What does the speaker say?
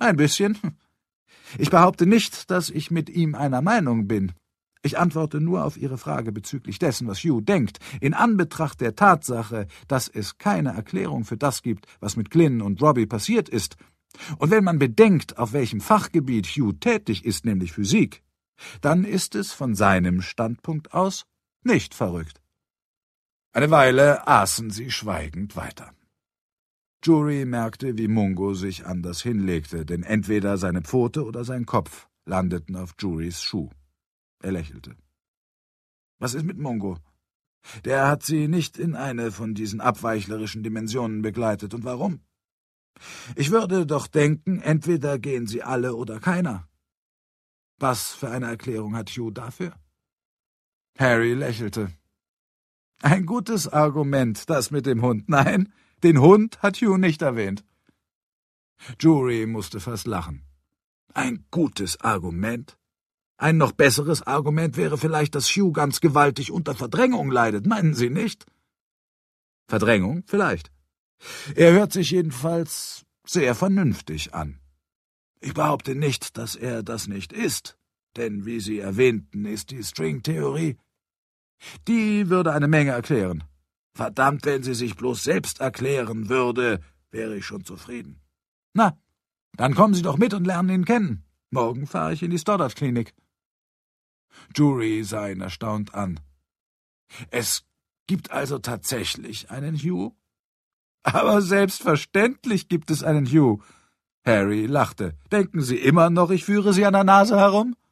Ein bisschen. Ich behaupte nicht, dass ich mit ihm einer Meinung bin. Ich antworte nur auf Ihre Frage bezüglich dessen, was Hugh denkt, in Anbetracht der Tatsache, dass es keine Erklärung für das gibt, was mit Glynn und Robbie passiert ist. Und wenn man bedenkt, auf welchem Fachgebiet Hugh tätig ist, nämlich Physik, dann ist es von seinem Standpunkt aus nicht verrückt. Eine Weile aßen sie schweigend weiter. Juri merkte, wie Mungo sich anders hinlegte, denn entweder seine Pfote oder sein Kopf landeten auf Juris Schuh. Er lächelte. »Was ist mit Mungo? Der hat sie nicht in eine von diesen abweichlerischen Dimensionen begleitet. Und warum? Ich würde doch denken, entweder gehen sie alle oder keiner. Was für eine Erklärung hat Hugh dafür?« Harry lächelte. »Ein gutes Argument, das mit dem Hund. Nein, den Hund hat Hugh nicht erwähnt.« Juri musste fast lachen. »Ein gutes Argument? Ein noch besseres Argument wäre vielleicht, dass Hugh ganz gewaltig unter Verdrängung leidet, meinen Sie nicht?« »Verdrängung? Vielleicht. Er hört sich jedenfalls sehr vernünftig an. Ich behaupte nicht, dass er das nicht ist, denn, wie Sie erwähnten, ist die String-Theorie. Die würde eine Menge erklären. Verdammt, wenn sie sich bloß selbst erklären würde, wäre ich schon zufrieden. Na, dann kommen Sie doch mit und lernen ihn kennen. Morgen fahre ich in die Stoddart-Klinik.« Juri sah ihn erstaunt an. »Es gibt also tatsächlich einen Hugh?« »Aber selbstverständlich gibt es einen Hugh.« Harry lachte. »Denken Sie immer noch, ich führe Sie an der Nase herum?«